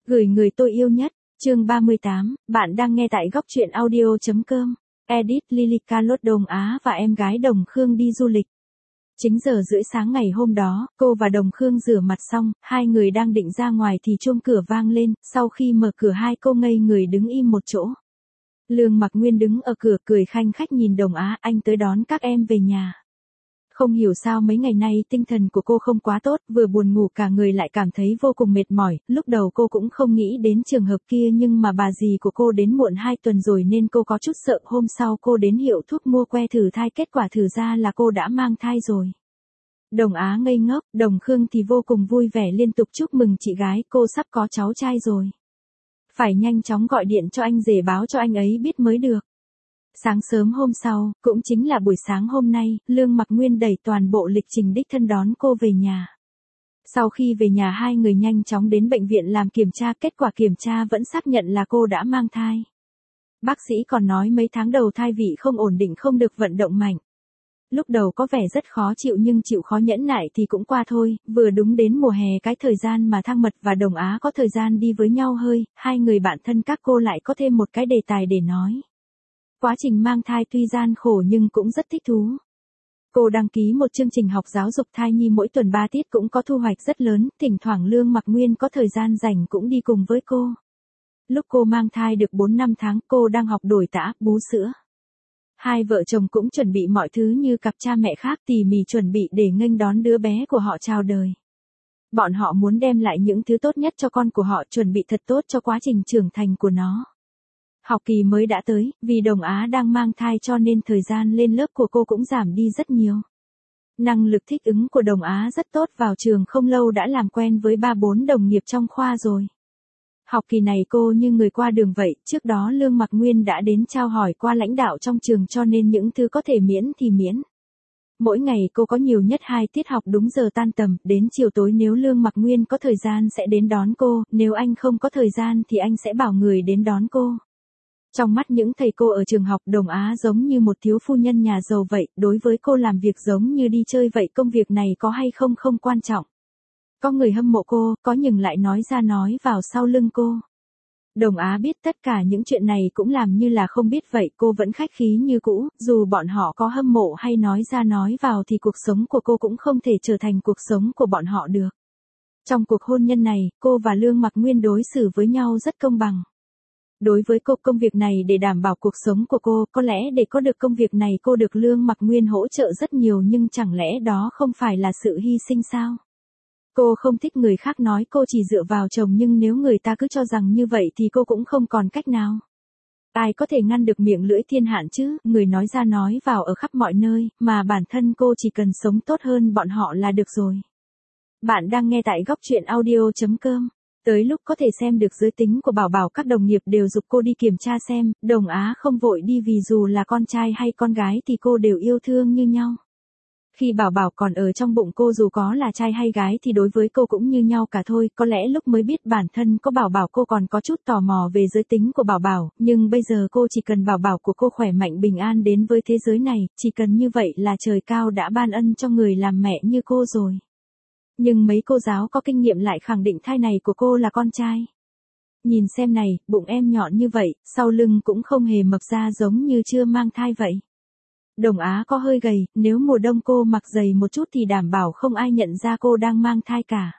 Gửi người tôi yêu nhất, chương 38, bạn đang nghe tại góc truyện audio.com. Edit Lilica Lốt Đồng Á và em gái Đồng Khương đi du lịch. 9:30 sáng ngày hôm đó, cô và Đồng Khương rửa mặt xong, hai người đang định ra ngoài thì chuông cửa vang lên, sau khi mở cửa hai cô ngây người đứng im một chỗ. Lương Mặc Nguyên đứng ở cửa cười khanh khách nhìn Đồng Á, anh tới đón các em về nhà. Không hiểu sao mấy ngày nay tinh thần của cô không quá tốt, vừa buồn ngủ cả người lại cảm thấy vô cùng mệt mỏi, lúc đầu cô cũng không nghĩ đến trường hợp kia nhưng mà bà dì của cô đến muộn 2 tuần rồi nên cô có chút sợ, hôm sau cô đến hiệu thuốc mua que thử thai, kết quả thử ra là cô đã mang thai rồi. Đồng Á ngây ngốc, Đồng Khương thì vô cùng vui vẻ liên tục chúc mừng chị gái, cô sắp có cháu trai rồi. Phải nhanh chóng gọi điện cho anh rể báo cho anh ấy biết mới được. Sáng sớm hôm sau, cũng chính là buổi sáng hôm nay, Lương Mặc Nguyên đẩy toàn bộ lịch trình đích thân đón cô về nhà. Sau khi về nhà hai người nhanh chóng đến bệnh viện làm kiểm tra, kết quả kiểm tra vẫn xác nhận là cô đã mang thai. Bác sĩ còn nói mấy tháng đầu thai vị không ổn định, không được vận động mạnh. Lúc đầu có vẻ rất khó chịu nhưng chịu khó nhẫn nại thì cũng qua thôi, vừa đúng đến mùa hè cái thời gian mà Thăng Mật và Đồng Á có thời gian đi với nhau hơi, hai người bạn thân các cô lại có thêm một cái đề tài để nói. Quá trình mang thai tuy gian khổ nhưng cũng rất thích thú. Cô đăng ký một chương trình học giáo dục thai nhi mỗi tuần 3 tiết cũng có thu hoạch rất lớn, thỉnh thoảng Lương Mặc Nguyên có thời gian rảnh cũng đi cùng với cô. Lúc cô mang thai được 4-5 tháng cô đang học đổi tã, bú sữa. Hai vợ chồng cũng chuẩn bị mọi thứ như cặp cha mẹ khác, tỉ mỉ chuẩn bị để nghênh đón đứa bé của họ chào đời. Bọn họ muốn đem lại những thứ tốt nhất cho con của họ, chuẩn bị thật tốt cho quá trình trưởng thành của nó. Học kỳ mới đã tới, vì Đồng Á đang mang thai cho nên thời gian lên lớp của cô cũng giảm đi rất nhiều. Năng lực thích ứng của Đồng Á rất tốt, vào trường không lâu đã làm quen với 3-4 đồng nghiệp trong khoa rồi. Học kỳ này cô như người qua đường vậy, trước đó Lương Mặc Nguyên đã đến trao hỏi qua lãnh đạo trong trường cho nên những thứ có thể miễn thì miễn. Mỗi ngày cô có nhiều nhất 2 tiết học đúng giờ tan tầm, đến chiều tối nếu Lương Mặc Nguyên có thời gian sẽ đến đón cô, nếu anh không có thời gian thì anh sẽ bảo người đến đón cô. Trong mắt những thầy cô ở trường học, Đồng Á giống như một thiếu phu nhân nhà giàu vậy, đối với cô làm việc giống như đi chơi vậy, công việc này có hay không không quan trọng. Có người hâm mộ cô, có nhưng lại nói ra nói vào sau lưng cô. Đồng Á biết tất cả những chuyện này cũng làm như là không biết vậy, cô vẫn khách khí như cũ, dù bọn họ có hâm mộ hay nói ra nói vào thì cuộc sống của cô cũng không thể trở thành cuộc sống của bọn họ được. Trong cuộc hôn nhân này, cô và Lương Mặc Nguyên đối xử với nhau rất công bằng. Đối với cô, công việc này để đảm bảo cuộc sống của cô, có lẽ để có được công việc này cô được Lương Mặc Nguyên hỗ trợ rất nhiều, nhưng chẳng lẽ đó không phải là sự hy sinh sao? Cô không thích người khác nói cô chỉ dựa vào chồng, nhưng nếu người ta cứ cho rằng như vậy thì cô cũng không còn cách nào. Ai có thể ngăn được miệng lưỡi thiên hạn chứ, người nói ra nói vào ở khắp mọi nơi, mà bản thân cô chỉ cần sống tốt hơn bọn họ là được rồi. Bạn đang nghe tại góc truyện audio.com. Tới lúc có thể xem được giới tính của Bảo Bảo, các đồng nghiệp đều giục cô đi kiểm tra xem, Đồng Á không vội đi vì dù là con trai hay con gái thì cô đều yêu thương như nhau. Khi Bảo Bảo còn ở trong bụng cô, dù có là trai hay gái thì đối với cô cũng như nhau cả thôi, có lẽ lúc mới biết bản thân có Bảo Bảo cô còn có chút tò mò về giới tính của Bảo Bảo, nhưng bây giờ cô chỉ cần Bảo Bảo của cô khỏe mạnh bình an đến với thế giới này, chỉ cần như vậy là trời cao đã ban ân cho người làm mẹ như cô rồi. Nhưng mấy cô giáo có kinh nghiệm lại khẳng định thai này của cô là con trai. Nhìn xem này, bụng em nhọn như vậy, sau lưng cũng không hề mập ra giống như chưa mang thai vậy. Đồng Á có hơi gầy, nếu mùa đông cô mặc dày một chút thì đảm bảo không ai nhận ra cô đang mang thai cả.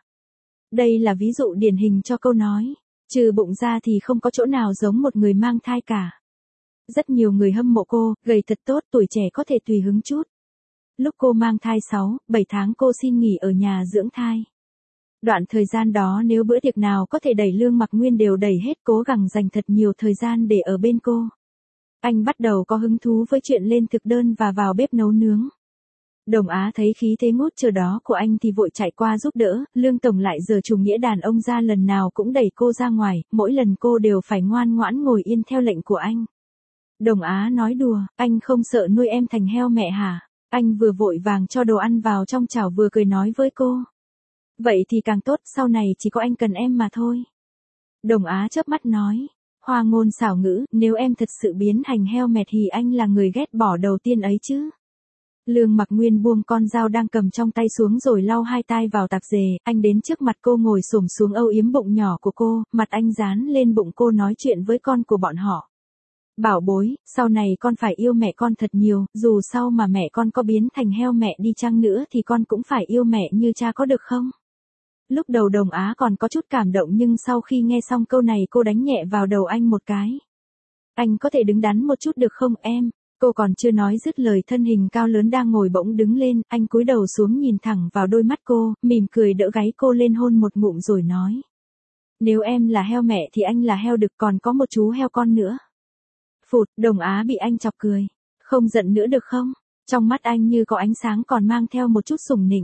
Đây là ví dụ điển hình cho câu nói, trừ bụng ra thì không có chỗ nào giống một người mang thai cả. Rất nhiều người hâm mộ cô, gầy thật tốt, tuổi trẻ có thể tùy hứng chút. Lúc cô mang thai 6-7 tháng cô xin nghỉ ở nhà dưỡng thai. Đoạn thời gian đó nếu bữa tiệc nào có thể đẩy Lương Mặc Nguyên đều đẩy hết, cố gắng dành thật nhiều thời gian để ở bên cô. Anh bắt đầu có hứng thú với chuyện lên thực đơn và vào bếp nấu nướng. Đồng Á thấy khí thế ngút chờ đó của anh thì vội chạy qua giúp đỡ, Lương Tổng lại giở chủ nghĩa đàn ông ra, lần nào cũng đẩy cô ra ngoài, mỗi lần cô đều phải ngoan ngoãn ngồi yên theo lệnh của anh. Đồng Á nói đùa, anh không sợ nuôi em thành heo mẹ hả? Anh vừa vội vàng cho đồ ăn vào trong chảo vừa cười nói với cô. Vậy thì càng tốt, sau này chỉ có anh cần em mà thôi. Đồng Á chớp mắt nói. Hoa ngôn xảo ngữ, nếu em thật sự biến thành heo mẹ thì anh là người ghét bỏ đầu tiên ấy chứ. Lương Mặc Nguyên buông con dao đang cầm trong tay xuống rồi lau hai tay vào tạp dề, anh đến trước mặt cô ngồi xổm xuống âu yếm bụng nhỏ của cô, mặt anh dán lên bụng cô nói chuyện với con của bọn họ. Bảo bối, sau này con phải yêu mẹ con thật nhiều, dù sau mà mẹ con có biến thành heo mẹ đi chăng nữa thì con cũng phải yêu mẹ như cha có được không? Lúc đầu Đồng Á còn có chút cảm động nhưng sau khi nghe xong câu này cô đánh nhẹ vào đầu anh một cái. Anh có thể đứng đắn một chút được không em? Cô còn chưa nói dứt lời thân hình cao lớn đang ngồi bỗng đứng lên, anh cúi đầu xuống nhìn thẳng vào đôi mắt cô, mỉm cười đỡ gáy cô lên hôn một ngụm rồi nói. Nếu em là heo mẹ thì anh là heo đực còn có một chú heo con nữa. Phụt, Đồng Á bị anh chọc cười. Không giận nữa được không? Trong mắt anh như có ánh sáng còn mang theo một chút sủng nịnh.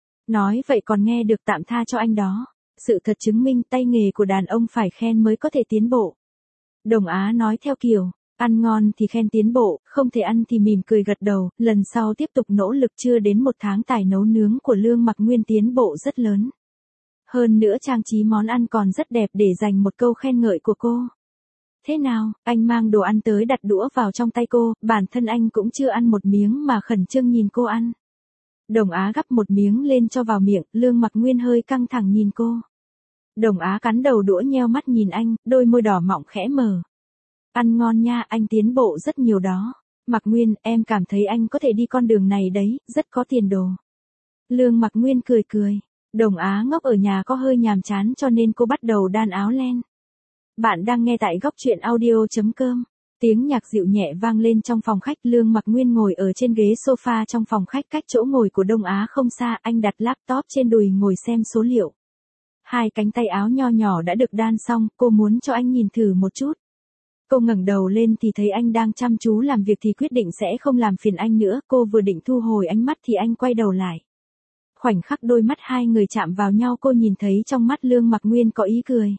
Nói vậy còn nghe được tạm tha cho anh đó. Sự thật chứng minh tay nghề của đàn ông phải khen mới có thể tiến bộ. Đồng Á nói theo kiểu, ăn ngon thì khen tiến bộ, không thể ăn thì mỉm cười gật đầu, lần sau tiếp tục nỗ lực chưa đến một tháng tài nấu nướng của Lương Mặc Nguyên tiến bộ rất lớn. Hơn nữa trang trí món ăn còn rất đẹp để dành một câu khen ngợi của cô. Thế nào, anh mang đồ ăn tới đặt đũa vào trong tay cô, bản thân anh cũng chưa ăn một miếng mà khẩn trương nhìn cô ăn. Đồng Á gắp một miếng lên cho vào miệng, Lương Mặc Nguyên hơi căng thẳng nhìn cô. Đồng Á cắn đầu đũa nheo mắt nhìn anh, đôi môi đỏ mọng khẽ mở. Ăn ngon nha, anh tiến bộ rất nhiều đó. Mặc Nguyên, em cảm thấy anh có thể đi con đường này đấy, rất có tiền đồ. Lương Mặc Nguyên cười cười. Đồng Á ngốc ở nhà có hơi nhàm chán cho nên cô bắt đầu đan áo len. Bạn đang nghe tại góc truyện audio.com. Tiếng nhạc dịu nhẹ vang lên trong phòng khách. Lương Mặc Nguyên ngồi ở trên ghế sofa trong phòng khách cách chỗ ngồi của Đông Á không xa. Anh đặt laptop trên đùi ngồi xem số liệu. Hai cánh tay áo nho nhỏ đã được đan xong, cô muốn cho anh nhìn thử một chút. Cô ngẩng đầu lên thì thấy anh đang chăm chú làm việc thì quyết định sẽ không làm phiền anh nữa. Cô vừa định thu hồi ánh mắt thì anh quay đầu lại. Khoảnh khắc đôi mắt hai người chạm vào nhau cô nhìn thấy trong mắt Lương Mặc Nguyên có ý cười.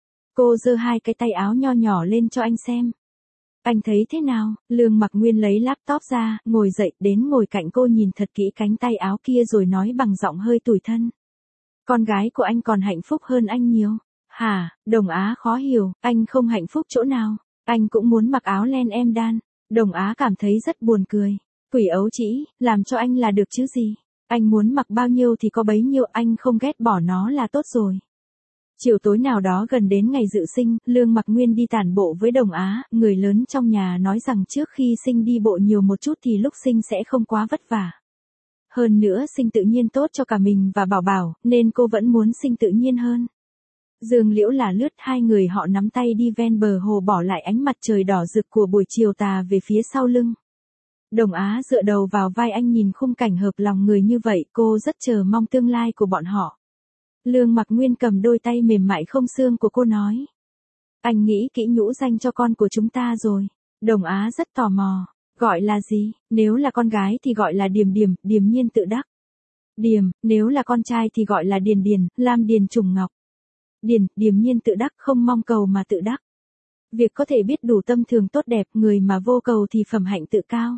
Cô giơ hai cái tay áo nho nhỏ lên cho anh xem. Anh thấy thế nào? Lương Mặc Nguyên lấy laptop ra, ngồi dậy đến ngồi cạnh cô nhìn thật kỹ cánh tay áo kia rồi nói bằng giọng hơi tủi thân. Con gái của anh còn hạnh phúc hơn anh nhiều. Hả? Đồng Á khó hiểu, anh không hạnh phúc chỗ nào. Anh cũng muốn mặc áo len em đan. Đồng Á cảm thấy rất buồn cười. Quỷ ấu trĩ, làm cho anh là được chứ gì. Anh muốn mặc bao nhiêu thì có bấy nhiêu, anh không ghét bỏ nó là tốt rồi. Chiều tối nào đó gần đến ngày dự sinh, Lương Mặc Nguyên đi tản bộ với Đồng Á, người lớn trong nhà nói rằng trước khi sinh đi bộ nhiều một chút thì lúc sinh sẽ không quá vất vả. Hơn nữa sinh tự nhiên tốt cho cả mình và Bảo Bảo, nên cô vẫn muốn sinh tự nhiên hơn. Dương liễu là lướt, hai người họ nắm tay đi ven bờ hồ bỏ lại ánh mặt trời đỏ rực của buổi chiều tà về phía sau lưng. Đồng Á dựa đầu vào vai anh nhìn khung cảnh hợp lòng người như vậy, cô rất chờ mong tương lai của bọn họ. Lương Mặc Nguyên cầm đôi tay mềm mại không xương của cô nói. Anh nghĩ kỹ nhũ danh cho con của chúng ta rồi. Đồng Á rất tò mò. Gọi là gì? Nếu là con gái thì gọi là Điềm Điềm, Điềm Nhiên Tự Đắc. Điềm, nếu là con trai thì gọi là Điền Điền, Lam Điền Trùng Ngọc. Điền, Điềm Nhiên Tự Đắc, không mong cầu mà tự đắc. Việc có thể biết đủ tâm thường tốt đẹp, người mà vô cầu thì phẩm hạnh tự cao.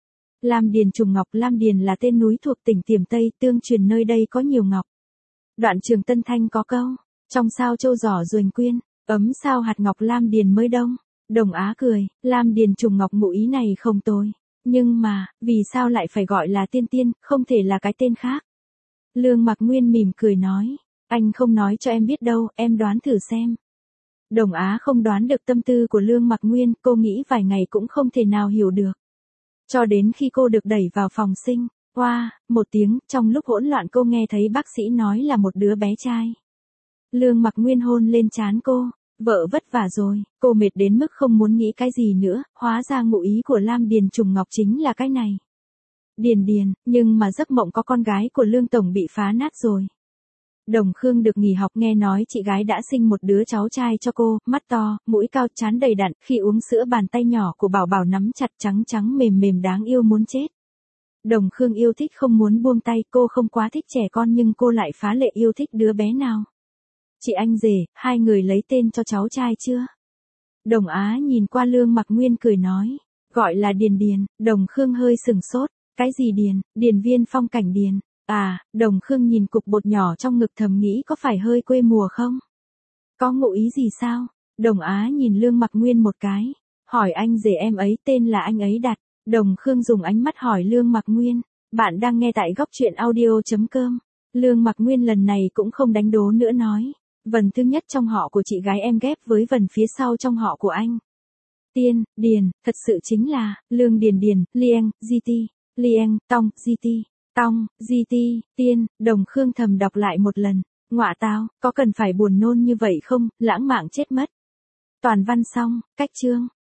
Lam Điền Trùng Ngọc, Lam Điền là tên núi thuộc tỉnh Tiềm Tây, tương truyền nơi đây có nhiều ngọc. Đoạn Trường Tân Thanh có câu, trong sao châu giỏ ruềnh quyên, ấm sao hạt ngọc Lam Điền mới đông. Đồng Á cười, Lam Điền Trùng Ngọc ngụ ý này không tồi. Nhưng mà, vì sao lại phải gọi là Tiên Tiên, không thể là cái tên khác? Lương Mặc Nguyên mỉm cười nói, anh không nói cho em biết đâu, em đoán thử xem. Đồng Á không đoán được tâm tư của Lương Mặc Nguyên, cô nghĩ vài ngày cũng không thể nào hiểu được. Cho đến khi cô được đẩy vào phòng sinh, oa, một tiếng, trong lúc hỗn loạn cô nghe thấy bác sĩ nói là một đứa bé trai. Lương Mặc Nguyên hôn lên trán cô, vợ vất vả rồi, cô mệt đến mức không muốn nghĩ cái gì nữa, hóa ra ngụ ý của Lam Điền Trùng Ngọc chính là cái này. Điền Điền, nhưng mà giấc mộng có con gái của Lương Tổng bị phá nát rồi. Đồng Khương được nghỉ học nghe nói chị gái đã sinh một đứa cháu trai cho cô, mắt to, mũi cao, trán đầy đặn, khi uống sữa bàn tay nhỏ của Bảo Bảo nắm chặt trắng trắng mềm mềm đáng yêu muốn chết. Đồng Khương yêu thích không muốn buông tay, cô không quá thích trẻ con nhưng cô lại phá lệ yêu thích đứa bé nào. Chị anh rể, hai người lấy tên cho cháu trai chưa? Đồng Á nhìn qua Lương Mặc Nguyên cười nói, gọi là Điền Điền. Đồng Khương hơi sừng sốt, cái gì Điền? Điền Viên Phong Cảnh Điền. À, Đồng Khương nhìn cục bột nhỏ trong ngực thầm nghĩ có phải hơi quê mùa không? Có ngụ ý gì sao? Đồng Á nhìn Lương Mặc Nguyên một cái, hỏi anh rể em ấy tên là anh ấy đặt. Đồng Khương dùng ánh mắt hỏi Lương Mặc Nguyên. Bạn đang nghe tại góc truyện audio.com. Lương Mặc Nguyên lần này cũng không đánh đố nữa nói. Vần thứ nhất trong họ của chị gái em ghép với vần phía sau trong họ của anh. Tiên, Điền, thật sự chính là, Lương Điền Điền, Lieng, GT, Lieng, Tong, GT, Tong, GT, Tiên, Đồng Khương thầm đọc lại một lần. Ngọa tao, có cần phải buồn nôn như vậy không, lãng mạn chết mất. Toàn văn xong, cách chương.